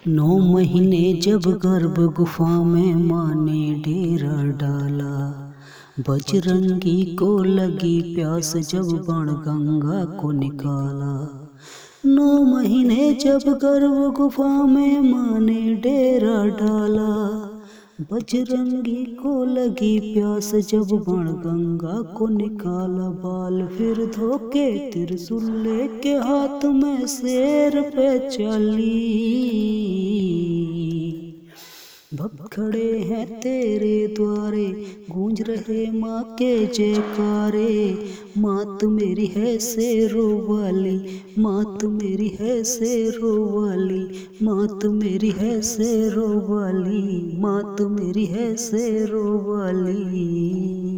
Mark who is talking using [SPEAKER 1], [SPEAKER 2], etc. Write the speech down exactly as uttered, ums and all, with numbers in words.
[SPEAKER 1] नौ महीने जब गर्भ गुफा में माँ ने डेरा डाला, बजरंगी को लगी प्यास जब बाण गंगा को निकाला। नौ महीने जब गर्भ गुफा में माँ ने डेरा डाला, बजरंगी को लगी प्यास जब बाण गंगा को निकाला। बाल फिर धोके त्रिशूल लेके हाथ में शेर पे चली, भक्त खड़े हैं तेरे द्वारे, गूंज रहे माँ के जयकारे। मात मेरी है शेरों वाली, मात मेरी है शेरों वाली, मात मेरी है शेरों वाली, मात मेरी है शेरों वाली।